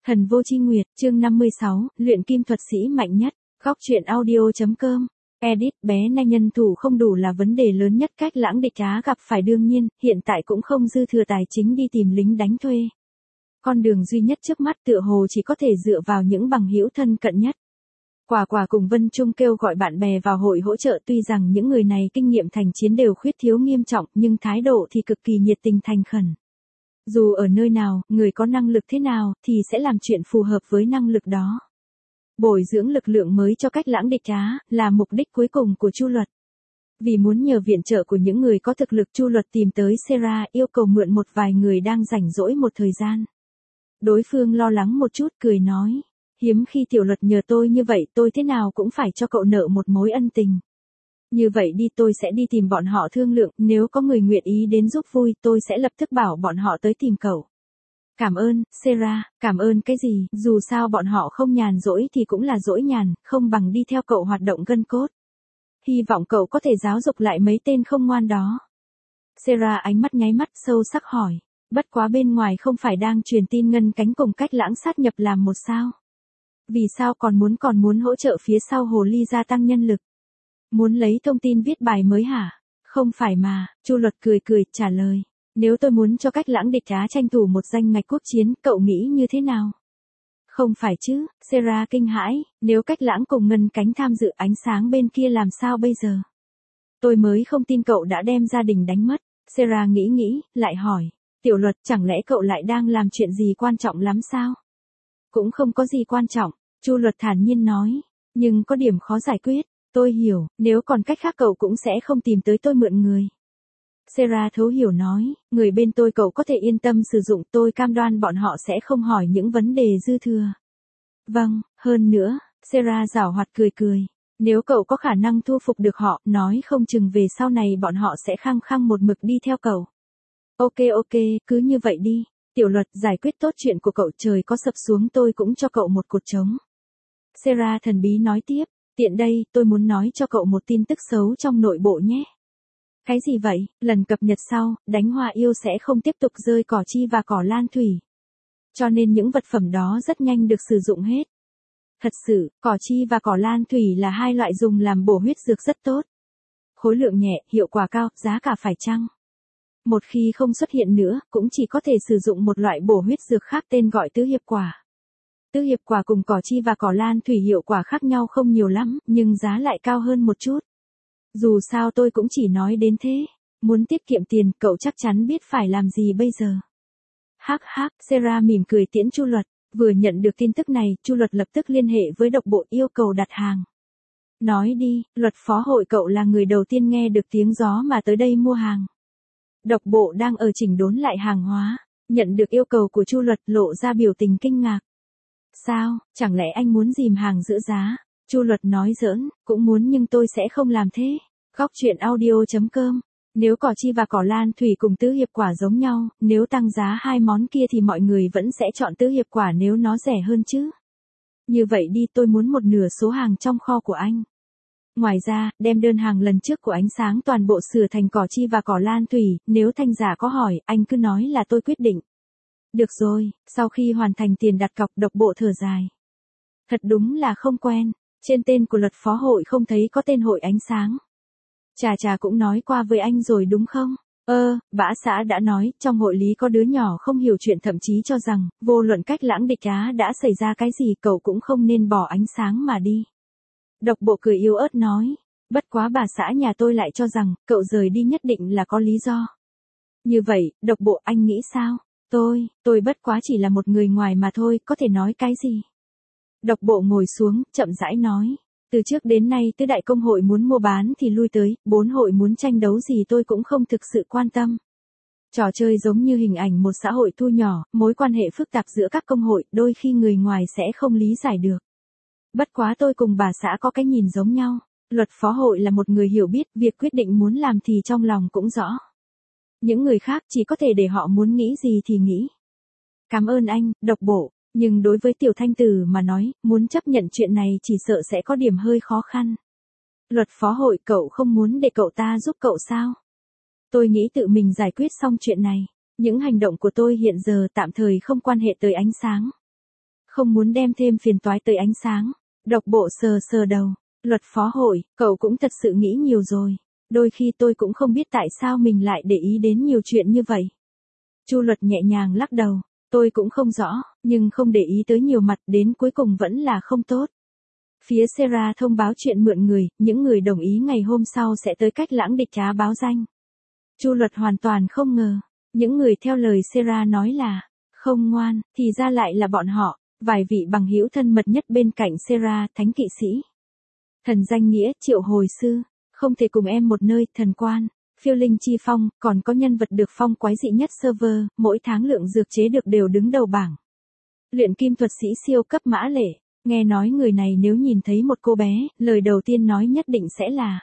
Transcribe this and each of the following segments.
Thần vô chi nguyệt, chương 56, luyện kim thuật sĩ mạnh nhất, góc truyện audio.com. Edit, bé nay nhân thủ không đủ là vấn đề lớn nhất Cách Lãng địch Á gặp phải đương nhiên, hiện tại cũng không dư thừa tài chính đi tìm lính đánh thuê. Con đường duy nhất trước mắt tựa hồ chỉ có thể dựa vào những bằng hữu thân cận nhất. Quả cùng Vân Trung kêu gọi bạn bè vào hội hỗ trợ, tuy rằng những người này kinh nghiệm thành chiến đều khuyết thiếu nghiêm trọng nhưng thái độ thì cực kỳ nhiệt tình thành khẩn. Dù ở nơi nào, người có năng lực thế nào, thì sẽ làm chuyện phù hợp với năng lực đó. Bồi dưỡng lực lượng mới cho Cách Lãng địch Á, là mục đích cuối cùng của Chu Luật. Vì muốn nhờ viện trợ của những người có thực lực, Chu Luật tìm tới Sera, yêu cầu mượn một vài người đang rảnh rỗi một thời gian. Đối phương lo lắng một chút, cười nói, hiếm khi Tiểu Luật nhờ tôi như vậy, tôi thế nào cũng phải cho cậu nợ một mối ân tình. Như vậy đi, tôi sẽ đi tìm bọn họ thương lượng, nếu có người nguyện ý đến giúp vui, tôi sẽ lập tức bảo bọn họ tới tìm cậu. Cảm ơn, Sera. Cảm ơn cái gì, dù sao bọn họ không nhàn rỗi thì cũng là dỗi nhàn, không bằng đi theo cậu hoạt động gân cốt. Hy vọng cậu có thể giáo dục lại mấy tên không ngoan đó. Sera ánh mắt nháy mắt sâu sắc hỏi, bất quá bên ngoài không phải đang truyền tin Ngân Cánh cùng Cách Lãng sát nhập làm một sao? Vì sao còn muốn hỗ trợ phía sau hồ ly gia tăng nhân lực? Muốn lấy thông tin viết bài mới hả? Không phải mà, Chu Luật cười trả lời. Nếu tôi muốn cho Cách Lãng địch Á tranh thủ một danh ngạch quốc chiến, cậu nghĩ như thế nào? Không phải chứ, Sera kinh hãi, nếu Cách Lãng cùng Ngân Cánh tham dự, ánh sáng bên kia làm sao bây giờ? Tôi mới không tin cậu đã đem gia đình đánh mất. Sera nghĩ, lại hỏi, Tiểu Luật, chẳng lẽ cậu lại đang làm chuyện gì quan trọng lắm sao? Cũng không có gì quan trọng, Chu Luật thản nhiên nói, nhưng có điểm khó giải quyết. Tôi hiểu, nếu còn cách khác cậu cũng sẽ không tìm tới tôi mượn người. Sera thấu hiểu nói, người bên tôi cậu có thể yên tâm sử dụng, tôi cam đoan bọn họ sẽ không hỏi những vấn đề dư thừa. Vâng, hơn nữa, Sera giảo hoạt cười, nếu cậu có khả năng thu phục được họ, nói không chừng về sau này bọn họ sẽ khăng khăng một mực đi theo cậu. Ok, cứ như vậy đi. Tiểu Luật, giải quyết tốt chuyện của cậu, trời có sập xuống tôi cũng cho cậu một cột trống. Sera thần bí nói tiếp, tiện đây, tôi muốn nói cho cậu một tin tức xấu trong nội bộ nhé. Cái gì vậy? Lần cập nhật sau, đánh hoa yêu sẽ không tiếp tục rơi cỏ chi và cỏ lan thủy. Cho nên những vật phẩm đó rất nhanh được sử dụng hết. Thật sự, cỏ chi và cỏ lan thủy là hai loại dùng làm bổ huyết dược rất tốt. Khối lượng nhẹ, hiệu quả cao, giá cả phải chăng? Một khi không xuất hiện nữa, cũng chỉ có thể sử dụng một loại bổ huyết dược khác tên gọi tứ hiệp quả. Tứ hiệp quả cùng cỏ chi và cỏ lan thủy hiệu quả khác nhau không nhiều lắm, nhưng giá lại cao hơn một chút. Dù sao tôi cũng chỉ nói đến thế. Muốn tiết kiệm tiền, cậu chắc chắn biết phải làm gì bây giờ. Hắc, Sera mỉm cười tiễn Chu Luật. Vừa nhận được tin tức này, Chu Luật lập tức liên hệ với độc bộ yêu cầu đặt hàng. Nói đi, Luật phó hội, cậu là người đầu tiên nghe được tiếng gió mà tới đây mua hàng. Độc bộ đang ở chỉnh đốn lại hàng hóa. Nhận được yêu cầu của Chu Luật, lộ ra biểu tình kinh ngạc. Sao, chẳng lẽ anh muốn dìm hàng giữ giá? Chu Luật nói giỡn, cũng muốn nhưng tôi sẽ không làm thế. Góc truyện audio.com. Nếu cỏ chi và cỏ lan thủy cùng tứ hiệp quả giống nhau, nếu tăng giá hai món kia thì mọi người vẫn sẽ chọn tứ hiệp quả nếu nó rẻ hơn chứ. Như vậy đi, tôi muốn một nửa số hàng trong kho của anh. Ngoài ra, đem đơn hàng lần trước của ánh sáng toàn bộ sửa thành cỏ chi và cỏ lan thủy, nếu thanh giả có hỏi, anh cứ nói là tôi quyết định. Được rồi, sau khi hoàn thành tiền đặt cọc, độc bộ thở dài. Thật đúng là không quen, trên tên của Luật phó hội không thấy có tên hội ánh sáng. Chà cũng nói qua với anh rồi đúng không? Bã xã đã nói, trong hội lý có đứa nhỏ không hiểu chuyện, thậm chí cho rằng, vô luận Cách Lãng địch Á đã xảy ra cái gì, cậu cũng không nên bỏ ánh sáng mà đi. Độc bộ cười yếu ớt nói, bất quá bà xã nhà tôi lại cho rằng, cậu rời đi nhất định là có lý do. Như vậy, độc bộ, anh nghĩ sao? Tôi bất quá chỉ là một người ngoài mà thôi, có thể nói cái gì? Độc bộ ngồi xuống, chậm rãi nói. Từ trước đến nay tứ đại công hội muốn mua bán thì lui tới, 4 hội muốn tranh đấu gì tôi cũng không thực sự quan tâm. Trò chơi giống như hình ảnh một xã hội thu nhỏ, mối quan hệ phức tạp giữa các công hội, đôi khi người ngoài sẽ không lý giải được. Bất quá tôi cùng bà xã có cái nhìn giống nhau. Luật phó hội là một người hiểu biết, việc quyết định muốn làm thì trong lòng cũng rõ. Những người khác chỉ có thể để họ muốn nghĩ gì thì nghĩ. Cảm ơn anh, độc bộ. Nhưng đối với Tiểu Thanh Tử mà nói, muốn chấp nhận chuyện này chỉ sợ sẽ có điểm hơi khó khăn. Luật phó hội, cậu không muốn để cậu ta giúp cậu sao? Tôi nghĩ tự mình giải quyết xong chuyện này. Những hành động của tôi hiện giờ tạm thời không quan hệ tới ánh sáng. không muốn đem thêm phiền toái tới ánh sáng. Độc bộ sờ sờ đầu. Luật phó hội, cậu cũng thật sự nghĩ nhiều rồi. Đôi khi tôi cũng không biết tại sao mình lại để ý đến nhiều chuyện như vậy. Chu Luật nhẹ nhàng lắc đầu. Tôi cũng không rõ, nhưng không để ý tới nhiều mặt đến cuối cùng vẫn là không tốt. Phía Sarah thông báo chuyện mượn người, những người đồng ý ngày hôm sau sẽ tới cách lãng địch trá báo danh. Chu Luật hoàn toàn không ngờ, những người theo lời Sarah nói là không ngoan, thì ra lại là bọn họ, vài vị bằng hữu thân mật nhất bên cạnh Sarah, thánh kỵ sĩ. Thần danh nghĩa, Triệu Hồi Sư, không thể cùng em một nơi, thần quan, phiêu linh chi phong, còn có nhân vật được phong quái dị nhất server, mỗi tháng lượng dược chế được đều đứng đầu bảng. Luyện kim thuật sĩ siêu cấp Mã Lệ, nghe nói người này nếu nhìn thấy một cô bé, lời đầu tiên nói nhất định sẽ là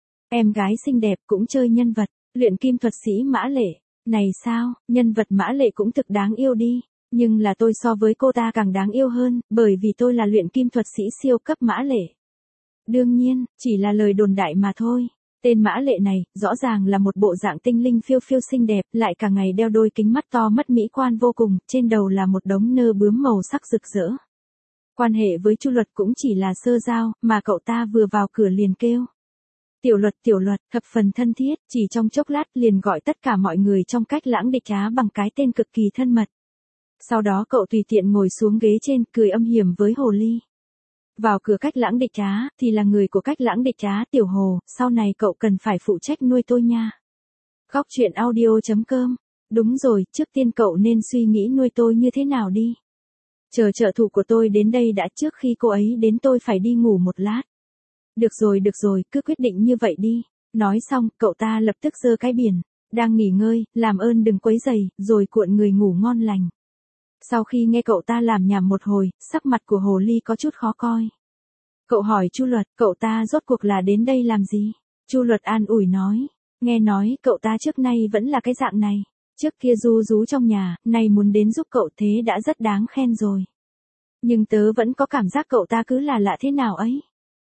em gái xinh đẹp cũng chơi nhân vật, luyện kim thuật sĩ Mã Lệ. Này sao, nhân vật Mã Lệ cũng thực đáng yêu đi, nhưng là tôi so với cô ta càng đáng yêu hơn, bởi vì tôi là luyện kim thuật sĩ siêu cấp Mã Lệ. Đương nhiên, chỉ là lời đồn đại mà thôi. Tên Mã Lệ này, rõ ràng là một bộ dạng tinh linh phiêu phiêu xinh đẹp, lại cả ngày đeo đôi kính mắt to mất mỹ quan vô cùng, trên đầu là một đống nơ bướm màu sắc rực rỡ. Quan hệ với Chu Luật cũng chỉ là sơ giao, mà cậu ta vừa vào cửa liền kêu. Tiểu Luật, thập phần thân thiết, chỉ trong chốc lát liền gọi tất cả mọi người trong cách lãng địch trá bằng cái tên cực kỳ thân mật. Sau đó cậu tùy tiện ngồi xuống ghế trên, cười âm hiểm với Hồ Ly. Vào cửa cách lãng địch trá, thì là người của cách lãng địch trá, Tiểu Hồ, sau này cậu cần phải phụ trách nuôi tôi nha. Góc chuyện audio.com. Đúng rồi, trước tiên cậu nên suy nghĩ nuôi tôi như thế nào đi. Chờ trợ thủ của tôi đến đây đã, trước khi cô ấy đến tôi phải đi ngủ một lát. Được rồi, cứ quyết định như vậy đi. Nói xong, cậu ta lập tức giơ cái biển. Đang nghỉ ngơi, làm ơn đừng quấy rầy, rồi cuộn người ngủ ngon lành. Sau khi nghe cậu ta làm nhảm một hồi, sắc mặt của Hồ Ly có chút khó coi. Cậu hỏi Chu Luật, cậu ta rốt cuộc là đến đây làm gì? Chu Luật an ủi nói, nghe nói cậu ta trước nay vẫn là cái dạng này. Trước kia ru rú trong nhà, nay muốn đến giúp cậu thế đã rất đáng khen rồi. Nhưng tớ vẫn có cảm giác cậu ta cứ là lạ thế nào ấy.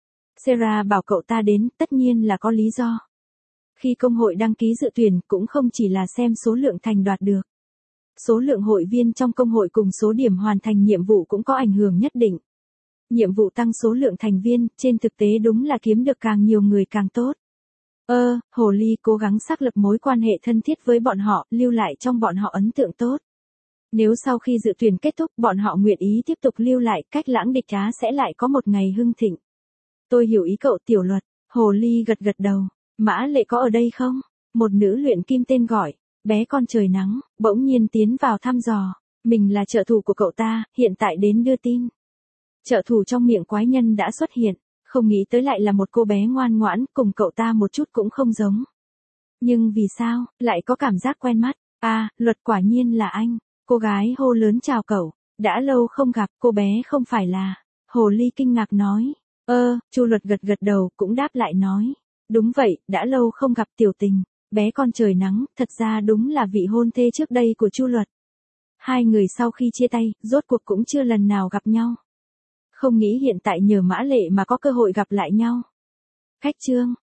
Sarah bảo cậu ta đến, tất nhiên là có lý do. Khi công hội đăng ký dự tuyển cũng không chỉ là xem số lượng thành đoạt được. Số lượng hội viên trong công hội cùng số điểm hoàn thành nhiệm vụ cũng có ảnh hưởng nhất định. Nhiệm vụ tăng số lượng thành viên, trên thực tế đúng là kiếm được càng nhiều người càng tốt. Hồ Ly cố gắng xác lập mối quan hệ thân thiết với bọn họ, lưu lại trong bọn họ ấn tượng tốt. Nếu sau khi dự tuyển kết thúc bọn họ nguyện ý tiếp tục lưu lại, cách lãng địch trá sẽ lại có một ngày hưng thịnh. Tôi hiểu ý cậu Tiểu Luật. Hồ Ly gật đầu. Mã Lệ có ở đây không? Một nữ luyện kim tên gọi bé con trời nắng, bỗng nhiên tiến vào thăm dò. Mình là trợ thủ của cậu ta, hiện tại đến đưa tin. Trợ thủ trong miệng quái nhân đã xuất hiện, không nghĩ tới lại là một cô bé ngoan ngoãn, cùng cậu ta một chút cũng không giống. Nhưng vì sao, lại có cảm giác quen mắt? Luật quả nhiên là anh. Cô gái hô lớn chào cậu. Đã lâu không gặp, cô bé không phải là. Hồ Ly kinh ngạc nói. Chu Luật gật đầu cũng đáp lại nói. Đúng vậy, đã lâu không gặp Tiểu Tình. Bé con trời nắng, thật ra đúng là vị hôn thê trước đây của Chu Luật. Hai người sau khi chia tay, rốt cuộc cũng chưa lần nào gặp nhau. Không nghĩ hiện tại nhờ Mã Lệ mà có cơ hội gặp lại nhau. Khách chương.